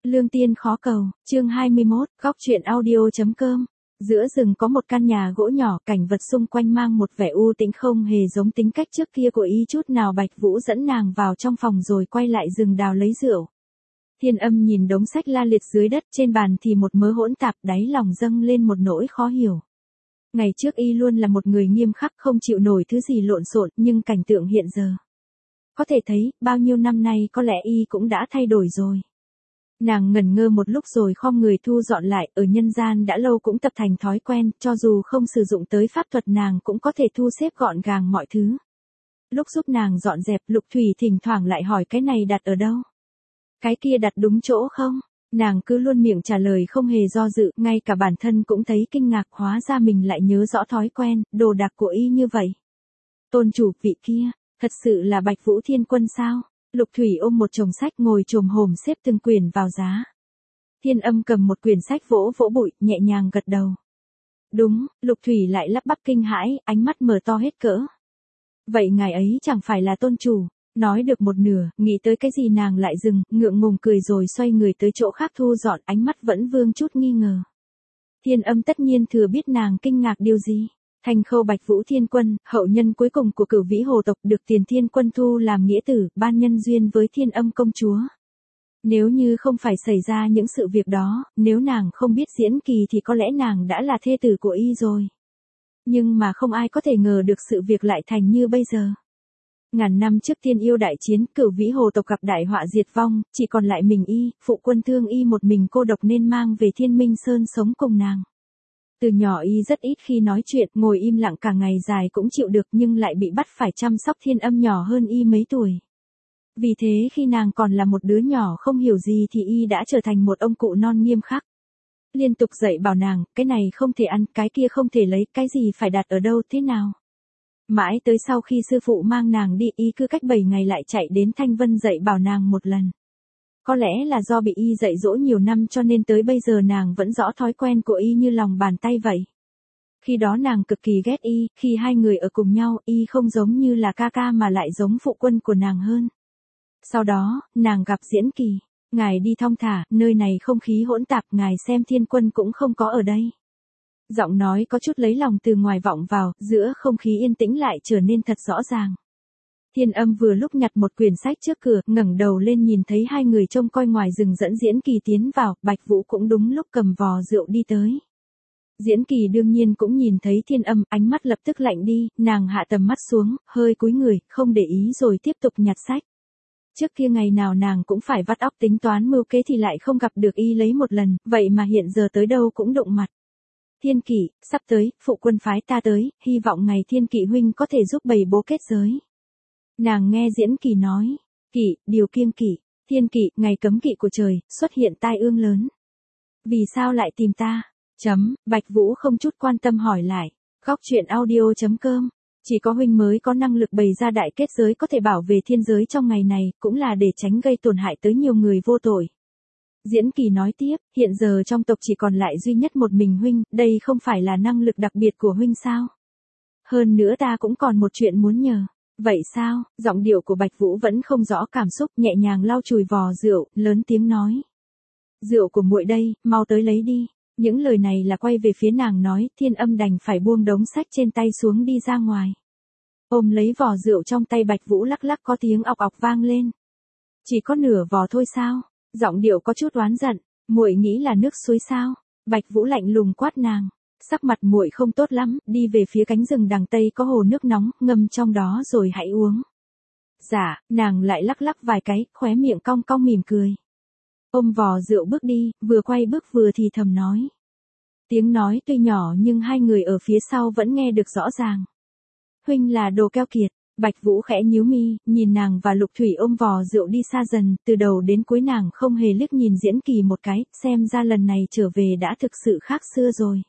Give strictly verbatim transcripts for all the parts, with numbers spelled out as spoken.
Lương tiên khó cầu, chương hai mươi mốt, góc truyện audio.com. Giữa rừng có một căn nhà gỗ nhỏ, cảnh vật xung quanh mang một vẻ u tĩnh không hề giống tính cách trước kia của y chút nào. Bạch Vũ dẫn nàng vào trong phòng rồi quay lại rừng đào lấy rượu. Thiên Âm nhìn đống sách la liệt dưới đất, trên bàn thì một mớ hỗn tạp, đáy lòng dâng lên một nỗi khó hiểu. Ngày trước y luôn là một người nghiêm khắc không chịu nổi thứ gì lộn xộn, nhưng cảnh tượng hiện giờ. Có thể thấy, bao nhiêu năm nay có lẽ y cũng đã thay đổi rồi. Nàng ngẩn ngơ một lúc rồi khom người thu dọn lại, ở nhân gian đã lâu cũng tập thành thói quen, cho dù không sử dụng tới pháp thuật nàng cũng có thể thu xếp gọn gàng mọi thứ. Lúc giúp nàng dọn dẹp, Lục Thủy thỉnh thoảng lại hỏi cái này đặt ở đâu? Cái kia đặt đúng chỗ không? Nàng cứ luôn miệng trả lời không hề do dự, ngay cả bản thân cũng thấy kinh ngạc, hóa ra mình lại nhớ rõ thói quen, đồ đạc của y như vậy. Tôn chủ, vị kia, thật sự là Bạch Vũ Thiên Quân sao? Lục Thủy ôm một chồng sách ngồi chồm hổm xếp từng quyển vào giá. Thiên Âm cầm một quyển sách vỗ vỗ bụi, nhẹ nhàng gật đầu. Đúng, Lục Thủy lại lắp bắp kinh hãi, ánh mắt mở to hết cỡ. Vậy ngài ấy chẳng phải là tôn chủ? Nói được một nửa, nghĩ tới cái gì nàng lại dừng, ngượng ngùng cười rồi xoay người tới chỗ khác thu dọn, ánh mắt vẫn vương chút nghi ngờ. Thiên Âm tất nhiên thừa biết nàng kinh ngạc điều gì. Thành Khâu Bạch Vũ Thiên Quân, hậu nhân cuối cùng của Cửu Vĩ Hồ tộc, được Tiền Thiên Quân thu làm nghĩa tử, ban nhân duyên với Thiên Âm công chúa. Nếu như không phải xảy ra những sự việc đó, nếu nàng không biết diễn kỳ thì có lẽ nàng đã là thê tử của y rồi. Nhưng mà không ai có thể ngờ được sự việc lại thành như bây giờ. Ngàn năm trước Thiên Yêu đại chiến, Cửu Vĩ Hồ tộc gặp đại họa diệt vong, chỉ còn lại mình y, phụ quân thương y một mình cô độc nên mang về Thiên Minh Sơn sống cùng nàng. Từ nhỏ y rất ít khi nói chuyện, ngồi im lặng cả ngày dài cũng chịu được, nhưng lại bị bắt phải chăm sóc Thiên Âm nhỏ hơn y mấy tuổi. Vì thế khi nàng còn là một đứa nhỏ không hiểu gì thì y đã trở thành một ông cụ non nghiêm khắc. Liên tục dạy bảo nàng, cái này không thể ăn, cái kia không thể lấy, cái gì phải đặt ở đâu thế nào. Mãi tới sau khi sư phụ mang nàng đi, y cứ cách bảy ngày lại chạy đến Thanh Vân dạy bảo nàng một lần. Có lẽ là do bị y dạy dỗ nhiều năm cho nên tới bây giờ nàng vẫn rõ thói quen của y như lòng bàn tay vậy. Khi đó nàng cực kỳ ghét y, khi hai người ở cùng nhau, y không giống như là ca ca mà lại giống phụ quân của nàng hơn. Sau đó, nàng gặp Diễn Kỳ. Ngài đi thong thả, nơi này không khí hỗn tạp, ngài xem Thiên Quân cũng không có ở đây. Giọng nói có chút lấy lòng từ ngoài vọng vào, giữa không khí yên tĩnh lại trở nên thật rõ ràng. Thiên Âm vừa lúc nhặt một quyển sách trước cửa, ngẩng đầu lên nhìn thấy hai người trông coi ngoài rừng dẫn Diễn Kỳ tiến vào, Bạch Vũ cũng đúng lúc cầm vò rượu đi tới. Diễn Kỳ đương nhiên cũng nhìn thấy Thiên Âm, ánh mắt lập tức lạnh đi, nàng hạ tầm mắt xuống, hơi cúi người, không để ý rồi tiếp tục nhặt sách. Trước kia ngày nào nàng cũng phải vắt óc tính toán mưu kế thì lại không gặp được y lấy một lần, vậy mà hiện giờ tới đâu cũng đụng mặt. Thiên Kỵ, sắp tới, phụ quân phái ta tới, hy vọng ngày Thiên Kỵ huynh có thể giúp bày bố kết giới. Nàng nghe Diễn Kỳ nói, Kỵ, điều kiêng kỵ, Thiên Kỵ, ngày cấm kỵ của trời, xuất hiện tai ương lớn. Vì sao lại tìm ta? Chấm, Bạch Vũ không chút quan tâm hỏi lại, góc truyện audio.com. Chỉ có huynh mới có năng lực bày ra đại kết giới có thể bảo vệ thiên giới trong ngày này, cũng là để tránh gây tổn hại tới nhiều người vô tội. Diễn Kỳ nói tiếp, hiện giờ trong tộc chỉ còn lại duy nhất một mình huynh, đây không phải là năng lực đặc biệt của huynh sao? Hơn nữa ta cũng còn một chuyện muốn nhờ. Vậy sao? Giọng điệu của Bạch Vũ vẫn không rõ cảm xúc, nhẹ nhàng lau chùi vò rượu, lớn tiếng nói. Rượu của muội đây, mau tới lấy đi. Những lời này là quay về phía nàng nói, Thiên Âm đành phải buông đống sách trên tay xuống đi ra ngoài. Ôm lấy vò rượu trong tay Bạch Vũ lắc lắc có tiếng ọc ọc vang lên. Chỉ có nửa vò thôi sao? Giọng điệu có chút oán giận, muội nghĩ là nước suối sao? Bạch Vũ lạnh lùng quát nàng. Sắc mặt muội không tốt lắm, đi về phía cánh rừng đằng tây có hồ nước nóng, ngâm trong đó rồi hãy uống. Dạ, nàng lại lắc lắc vài cái, khóe miệng cong cong mỉm cười. Ôm vò rượu bước đi, vừa quay bước vừa thì thầm nói. Tiếng nói tuy nhỏ nhưng hai người ở phía sau vẫn nghe được rõ ràng. Huynh là đồ keo kiệt. Bạch Vũ khẽ nhíu mi, nhìn nàng và Lục Thủy ôm vò rượu đi xa dần, từ đầu đến cuối nàng không hề liếc nhìn Diễn Kỳ một cái, xem ra lần này trở về đã thực sự khác xưa rồi.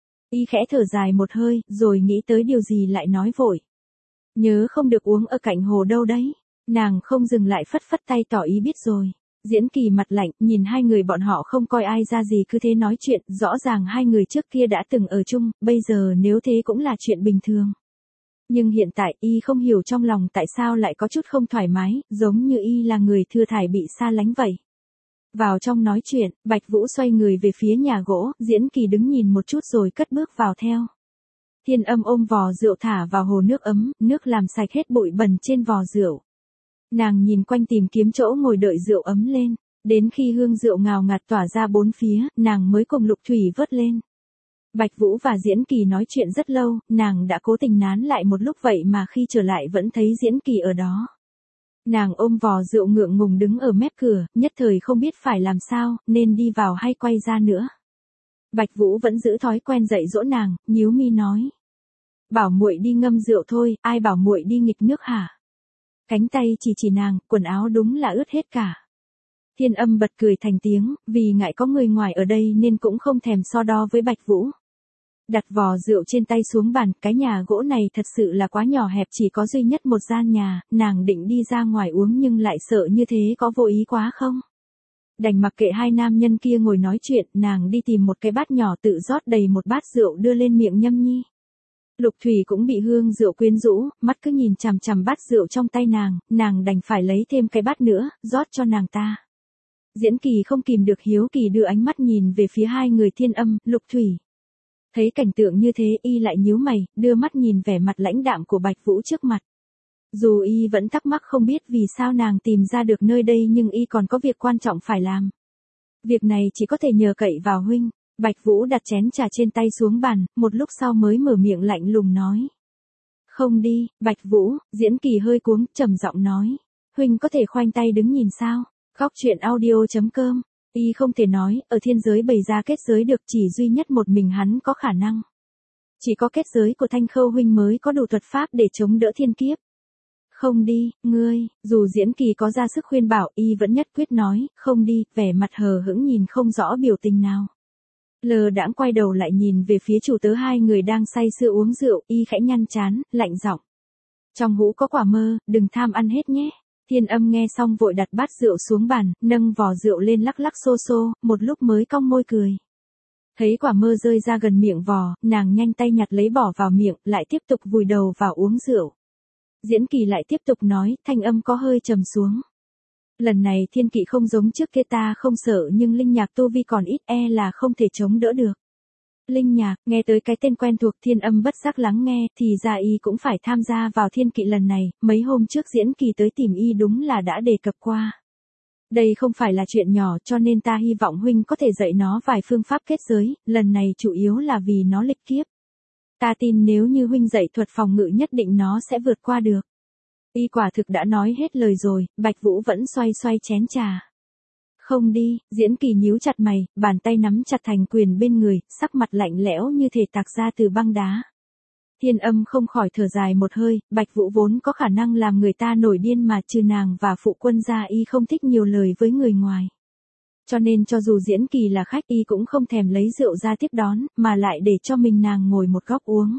Y khẽ thở dài một hơi, rồi nghĩ tới điều gì lại nói vội. Nhớ không được uống ở cạnh hồ đâu đấy. Nàng không dừng lại phất phất tay tỏ ý biết rồi. Diễn Kỳ mặt lạnh, nhìn hai người bọn họ không coi ai ra gì cứ thế nói chuyện, rõ ràng hai người trước kia đã từng ở chung, bây giờ nếu thế cũng là chuyện bình thường. Nhưng hiện tại y không hiểu trong lòng tại sao lại có chút không thoải mái, giống như y là người thừa thải bị xa lánh vậy. Vào trong nói chuyện, Bạch Vũ xoay người về phía nhà gỗ, Diễn Kỳ đứng nhìn một chút rồi cất bước vào theo. Thiên Âm ôm vò rượu thả vào hồ nước ấm, nước làm sạch hết bụi bẩn trên vò rượu. Nàng nhìn quanh tìm kiếm chỗ ngồi đợi rượu ấm lên, đến khi hương rượu ngào ngạt tỏa ra bốn phía, nàng mới cùng Lục Thủy vớt lên. Bạch Vũ và Diễn Kỳ nói chuyện rất lâu, nàng đã cố tình nán lại một lúc vậy mà khi trở lại vẫn thấy Diễn Kỳ ở đó. Nàng ôm vò rượu ngượng ngùng đứng ở mép cửa, nhất thời không biết phải làm sao, nên đi vào hay quay ra nữa. Bạch Vũ vẫn giữ thói quen dạy dỗ nàng, nhíu mi nói: "Bảo muội đi ngâm rượu thôi, ai bảo muội đi nghịch nước hả?" Cánh tay chỉ chỉ nàng, quần áo đúng là ướt hết cả. Thiên Âm bật cười thành tiếng, vì ngại có người ngoài ở đây nên cũng không thèm so đo với Bạch Vũ. Đặt vò rượu trên tay xuống bàn, cái nhà gỗ này thật sự là quá nhỏ hẹp, chỉ có duy nhất một gian nhà, nàng định đi ra ngoài uống nhưng lại sợ như thế có vô ý quá không? Đành mặc kệ hai nam nhân kia ngồi nói chuyện, nàng đi tìm một cái bát nhỏ tự rót đầy một bát rượu đưa lên miệng nhâm nhi. Lục Thủy cũng bị hương rượu quyến rũ, mắt cứ nhìn chằm chằm bát rượu trong tay nàng, nàng đành phải lấy thêm cái bát nữa, rót cho nàng ta. Diễn Kỳ không kìm được hiếu kỳ đưa ánh mắt nhìn về phía hai người Thiên Âm, Lục Thủy. Thấy cảnh tượng như thế y lại nhíu mày, đưa mắt nhìn vẻ mặt lãnh đạm của Bạch Vũ trước mặt. Dù y vẫn thắc mắc không biết vì sao nàng tìm ra được nơi đây nhưng y còn có việc quan trọng phải làm. Việc này chỉ có thể nhờ cậy vào huynh. Bạch Vũ đặt chén trà trên tay xuống bàn, một lúc sau mới mở miệng lạnh lùng nói: "Không đi." Bạch Vũ, Diễn Kỳ hơi cuống, trầm giọng nói: "Huynh có thể khoanh tay đứng nhìn sao?" Góc truyện audio chấm com. Y không thể nói, ở thiên giới bày ra kết giới được, chỉ duy nhất một mình hắn có khả năng. Chỉ có kết giới của Thanh Khâu huynh mới có đủ thuật pháp để chống đỡ thiên kiếp. "Không đi, ngươi." Dù Diễn Kỳ có ra sức khuyên bảo, y vẫn nhất quyết nói: "Không đi." Vẻ mặt hờ hững nhìn không rõ biểu tình nào. Lờ đãng quay đầu lại nhìn về phía chủ tớ hai người đang say sưa uống rượu, y khẽ nhăn trán, lạnh giọng: "Trong hũ có quả mơ, đừng tham ăn hết nhé." Thiên Âm nghe xong vội đặt bát rượu xuống bàn, nâng vò rượu lên lắc lắc xô xô, một lúc mới cong môi cười. Thấy quả mơ rơi ra gần miệng vò, nàng nhanh tay nhặt lấy bỏ vào miệng, lại tiếp tục vùi đầu vào uống rượu. Diễn Kỳ lại tiếp tục nói, thanh âm có hơi trầm xuống: "Lần này Thiên Kỵ không giống trước kia, ta không sợ nhưng linh nhạc tu vi còn ít, e là không thể chống đỡ được." Linh nhạc, nghe tới cái tên quen thuộc, Thiên Âm bất giác lắng nghe, thì ra y cũng phải tham gia vào Thiên Kỵ lần này, mấy hôm trước Diễn Kỳ tới tìm y đúng là đã đề cập qua. "Đây không phải là chuyện nhỏ, cho nên ta hy vọng huynh có thể dạy nó vài phương pháp kết giới, lần này chủ yếu là vì nó lịch kiếp. Ta tin nếu như huynh dạy thuật phòng ngự nhất định nó sẽ vượt qua được." Y quả thực đã nói hết lời rồi, Bạch Vũ vẫn xoay xoay chén trà. "Không đi." Diễn Kỳ nhíu chặt mày, bàn tay nắm chặt thành quyền bên người, sắc mặt lạnh lẽo như thể tạc ra từ băng đá. Thiên Âm không khỏi thở dài một hơi, Bạch Vũ vốn có khả năng làm người ta nổi điên mà, trừ nàng và phụ quân ra y không thích nhiều lời với người ngoài. Cho nên cho dù Diễn Kỳ là khách, y cũng không thèm lấy rượu ra tiếp đón, mà lại để cho mình nàng ngồi một góc uống.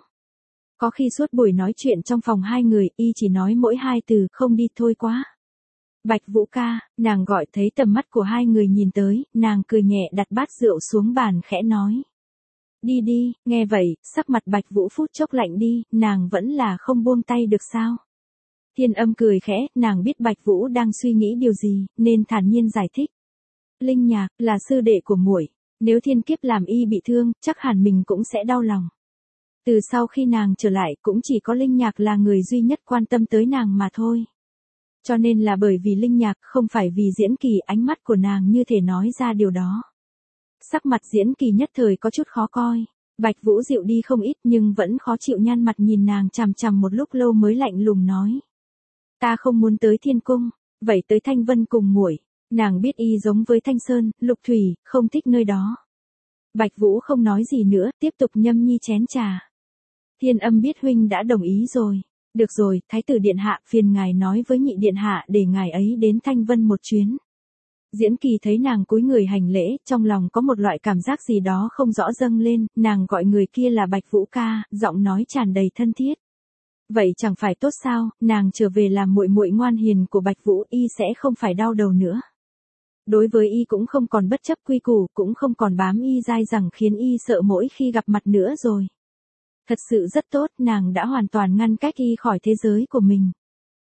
Có khi suốt buổi nói chuyện trong phòng hai người, y chỉ nói mỗi hai từ, "Không đi thôi quá." "Bạch Vũ ca." Nàng gọi thấy tầm mắt của hai người nhìn tới, nàng cười nhẹ đặt bát rượu xuống bàn khẽ nói: "Đi đi." Nghe vậy, sắc mặt Bạch Vũ phút chốc lạnh đi, nàng vẫn là không buông tay được sao? Thiên Âm cười khẽ, nàng biết Bạch Vũ đang suy nghĩ điều gì, nên thản nhiên giải thích: "Linh nhạc, là sư đệ của muội. Nếu thiên kiếp làm y bị thương, chắc hẳn mình cũng sẽ đau lòng. Từ sau khi nàng trở lại, cũng chỉ có Linh nhạc là người duy nhất quan tâm tới nàng mà thôi. Cho nên là bởi vì Linh nhạc, không phải vì Diễn Kỳ." Ánh mắt của nàng như thể nói ra điều đó. Sắc mặt Diễn Kỳ nhất thời có chút khó coi. Bạch Vũ dịu đi không ít nhưng vẫn khó chịu, nhăn mặt nhìn nàng chằm chằm một lúc lâu mới lạnh lùng nói: "Ta không muốn tới Thiên Cung, vậy tới Thanh Vân cùng muội." Nàng biết y giống với Thanh Sơn, Lục Thủy, không thích nơi đó. Bạch Vũ không nói gì nữa, tiếp tục nhâm nhi chén trà. "Thiên Âm biết huynh đã đồng ý rồi." "Được rồi, Thái tử điện hạ, phiền ngài nói với nhị điện hạ để ngài ấy đến Thanh Vân một chuyến." Diễn Kỳ thấy nàng cúi người hành lễ, trong lòng có một loại cảm giác gì đó không rõ dâng lên, nàng gọi người kia là Bạch Vũ ca, giọng nói tràn đầy thân thiết. Vậy chẳng phải tốt sao, nàng trở về làm muội muội ngoan hiền của Bạch Vũ, y sẽ không phải đau đầu nữa. Đối với y cũng không còn bất chấp quy củ, cũng không còn bám y dai dẳng khiến y sợ mỗi khi gặp mặt nữa rồi. Thật sự rất tốt, nàng đã hoàn toàn ngăn cách y khỏi thế giới của mình.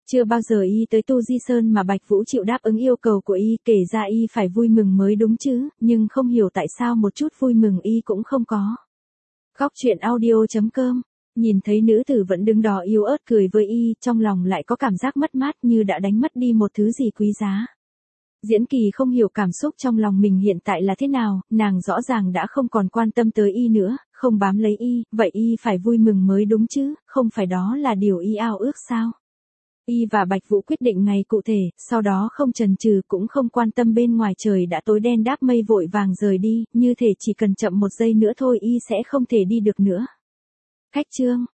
Chưa bao giờ y tới Tu Di Sơn mà Bạch Vũ chịu đáp ứng yêu cầu của y, kể ra y phải vui mừng mới đúng chứ, nhưng không hiểu tại sao một chút vui mừng y cũng không có. Góc truyện audio chấm com. Nhìn thấy nữ tử vẫn đứng đó yếu ớt cười với y, trong lòng lại có cảm giác mất mát như đã đánh mất đi một thứ gì quý giá. Diễn Kỳ không hiểu cảm xúc trong lòng mình hiện tại là thế nào, nàng rõ ràng đã không còn quan tâm tới y nữa, không bám lấy y, vậy y phải vui mừng mới đúng chứ, không phải đó là điều y ao ước sao? Y và Bạch Vũ quyết định ngày cụ thể, sau đó không chần chừ cũng không quan tâm bên ngoài trời đã tối đen đáp mây vội vàng rời đi, như thể chỉ cần chậm một giây nữa thôi y sẽ không thể đi được nữa. Khách chương